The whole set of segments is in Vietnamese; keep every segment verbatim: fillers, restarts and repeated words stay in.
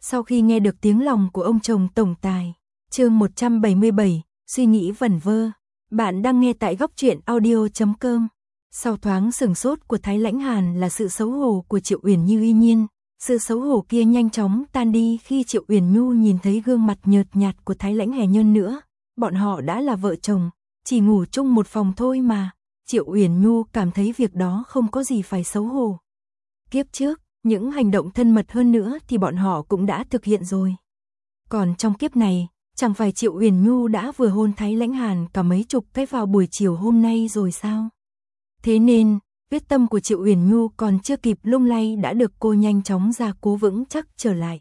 Sau khi nghe được tiếng lòng của ông chồng tổng tài, chương một trăm bảy mươi bảy, suy nghĩ vẩn vơ. Bạn đang nghe tại góc truyện audio chấm com. Sau thoáng sửng sốt của Thái Lãnh Hàn là sự xấu hổ của Triệu Uyển Như. Tuy nhiên, sự xấu hổ kia nhanh chóng tan đi khi Triệu Uyển Nhu nhìn thấy gương mặt nhợt nhạt của Thái Lãnh Hề nhân nữa. Bọn họ đã là vợ chồng, chỉ ngủ chung một phòng thôi mà. Triệu Uyển Nhu cảm thấy việc đó không có gì phải xấu hổ. Kiếp trước, những hành động thân mật hơn nữa thì bọn họ cũng đã thực hiện rồi. Còn trong kiếp này, chẳng phải Triệu Uyển Nhu đã vừa hôn Thái Lãnh Hàn cả mấy chục cái vào buổi chiều hôm nay rồi sao? Thế nên, quyết tâm của Triệu Uyển Nhu còn chưa kịp lung lay đã được cô nhanh chóng ra cố vững chắc trở lại.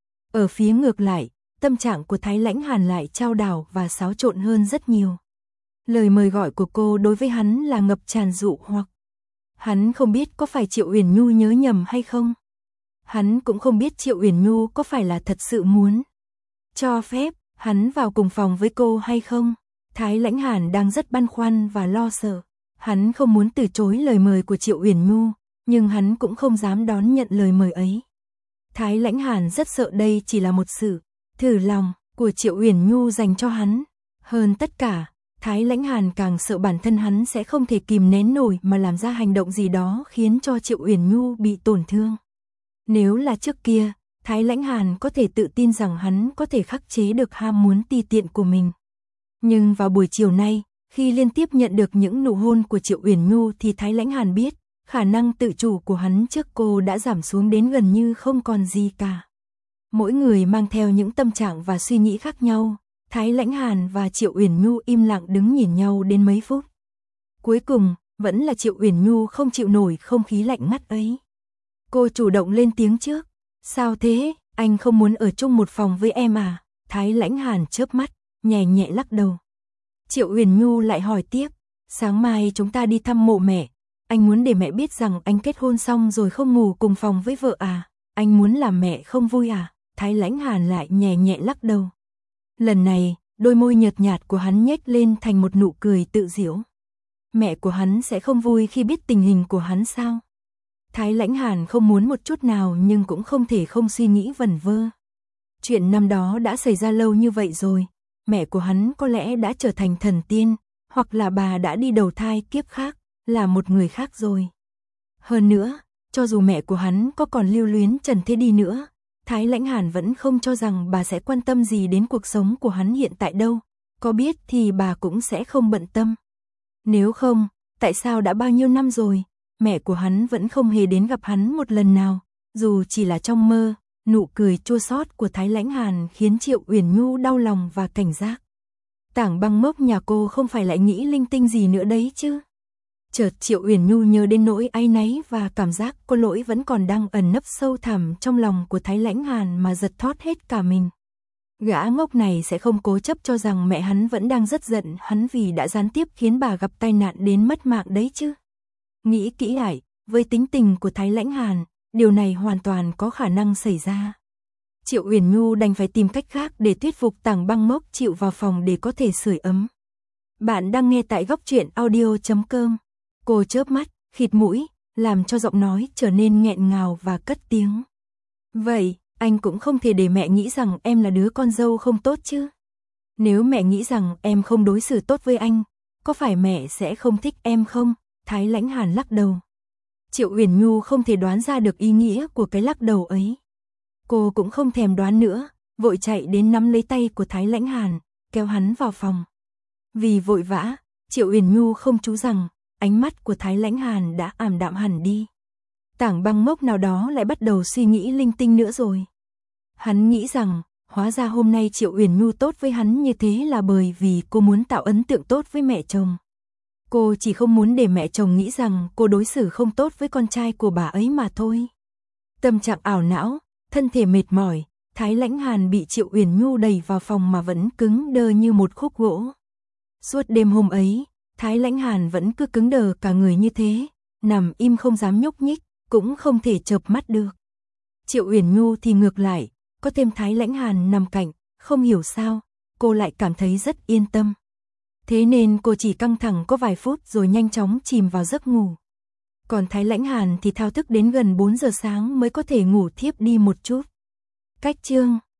Ở phía ngược lại, tâm trạng của Thái Lãnh Hàn lại chao đảo và xáo trộn hơn rất nhiều. Lời mời gọi của cô đối với hắn là ngập tràn dụ hoặc. Hắn không biết có phải Triệu Uyển Nhu nhớ nhầm hay không. Hắn cũng không biết Triệu Uyển Nhu có phải là thật sự muốn cho phép hắn vào cùng phòng với cô hay không. Thái Lãnh Hàn đang rất băn khoăn và lo sợ. Hắn không muốn từ chối lời mời của Triệu Uyển Nhu, nhưng hắn cũng không dám đón nhận lời mời ấy. Thái Lãnh Hàn rất sợ đây chỉ là một sự thử lòng của Triệu Uyển Nhu dành cho hắn. Hơn tất cả, Thái Lãnh Hàn càng sợ bản thân hắn sẽ không thể kìm nén nổi mà làm ra hành động gì đó khiến cho Triệu Uyển Nhu bị tổn thương. Nếu là trước kia, Thái Lãnh Hàn có thể tự tin rằng hắn có thể khắc chế được ham muốn ti tiện của mình. Nhưng vào buổi chiều nay, khi liên tiếp nhận được những nụ hôn của Triệu Uyển Nhu thì Thái Lãnh Hàn biết, khả năng tự chủ của hắn trước cô đã giảm xuống đến gần như không còn gì cả. Mỗi người mang theo những tâm trạng và suy nghĩ khác nhau. Thái Lãnh Hàn và Triệu Uyển Nhu im lặng đứng nhìn nhau đến mấy phút. Cuối cùng, vẫn là Triệu Uyển Nhu không chịu nổi không khí lạnh ngắt ấy. Cô chủ động lên tiếng trước. Sao thế, anh không muốn ở chung một phòng với em à? Thái Lãnh Hàn chớp mắt, nhẹ nhẹ lắc đầu. Triệu Uyển Nhu lại hỏi tiếp. Sáng mai chúng ta đi thăm mộ mẹ. Anh muốn để mẹ biết rằng anh kết hôn xong rồi không ngủ cùng phòng với vợ à? Anh muốn làm mẹ không vui à? Thái Lãnh Hàn lại nhẹ nhẹ lắc đầu. Lần này, đôi môi nhợt nhạt của hắn nhếch lên thành một nụ cười tự giễu. Mẹ của hắn sẽ không vui khi biết tình hình của hắn sao? Thái Lãnh Hàn không muốn một chút nào nhưng cũng không thể không suy nghĩ vẩn vơ. Chuyện năm đó đã xảy ra lâu như vậy rồi, mẹ của hắn có lẽ đã trở thành thần tiên, hoặc là bà đã đi đầu thai kiếp khác, là một người khác rồi. Hơn nữa, cho dù mẹ của hắn có còn lưu luyến trần thế đi nữa, Thái Lãnh Hàn vẫn không cho rằng bà sẽ quan tâm gì đến cuộc sống của hắn hiện tại đâu, có biết thì bà cũng sẽ không bận tâm. Nếu không, tại sao đã bao nhiêu năm rồi, mẹ của hắn vẫn không hề đến gặp hắn một lần nào, dù chỉ là trong mơ. Nụ cười chua xót của Thái Lãnh Hàn khiến Triệu Uyển Nhu đau lòng và cảnh giác. Tảng băng mốc nhà cô không phải lại nghĩ linh tinh gì nữa đấy chứ? Chợt Triệu Uyển Nhu nhớ đến nỗi áy náy và cảm giác có lỗi vẫn còn đang ẩn nấp sâu thẳm trong lòng của Thái Lãnh Hàn mà giật thót hết cả mình. Gã ngốc này sẽ không cố chấp cho rằng mẹ hắn vẫn đang rất giận hắn vì đã gián tiếp khiến bà gặp tai nạn đến mất mạng đấy chứ. Nghĩ kỹ lại, với tính tình của Thái Lãnh Hàn, điều này hoàn toàn có khả năng xảy ra. Triệu Uyển Nhu đành phải tìm cách khác để thuyết phục Tảng Băng Mốc chịu vào phòng để có thể sưởi ấm. Bạn đang nghe tại góc truyện audio chấm com. Cô chớp mắt, khịt mũi, làm cho giọng nói trở nên nghẹn ngào và cất tiếng. Vậy, anh cũng không thể để mẹ nghĩ rằng em là đứa con dâu không tốt chứ? Nếu mẹ nghĩ rằng em không đối xử tốt với anh, có phải mẹ sẽ không thích em không? Thái Lãnh Hàn lắc đầu. Triệu Uyển Nhu không thể đoán ra được ý nghĩa của cái lắc đầu ấy. Cô cũng không thèm đoán nữa, vội chạy đến nắm lấy tay của Thái Lãnh Hàn, kéo hắn vào phòng. Vì vội vã, Triệu Uyển Nhu không chú rằng, ánh mắt của Thái Lãnh Hàn đã ảm đạm hẳn đi. Tảng Băng Mốc nào đó lại bắt đầu suy nghĩ linh tinh nữa rồi. Hắn nghĩ rằng, hóa ra hôm nay Triệu Uyển Nhu tốt với hắn như thế là bởi vì cô muốn tạo ấn tượng tốt với mẹ chồng. Cô chỉ không muốn để mẹ chồng nghĩ rằng cô đối xử không tốt với con trai của bà ấy mà thôi. Tâm trạng ảo não, thân thể mệt mỏi, Thái Lãnh Hàn bị Triệu Uyển Nhu đẩy vào phòng mà vẫn cứng đơ như một khúc gỗ. Suốt đêm hôm ấy, Thái Lãnh Hàn vẫn cứ cứng đờ cả người như thế, nằm im không dám nhúc nhích, cũng không thể chợp mắt được. Triệu Uyển Nhu thì ngược lại, có thêm Thái Lãnh Hàn nằm cạnh, không hiểu sao, cô lại cảm thấy rất yên tâm. Thế nên cô chỉ căng thẳng có vài phút rồi nhanh chóng chìm vào giấc ngủ. Còn Thái Lãnh Hàn thì thao thức đến gần bốn giờ sáng mới có thể ngủ thiếp đi một chút. Cách chương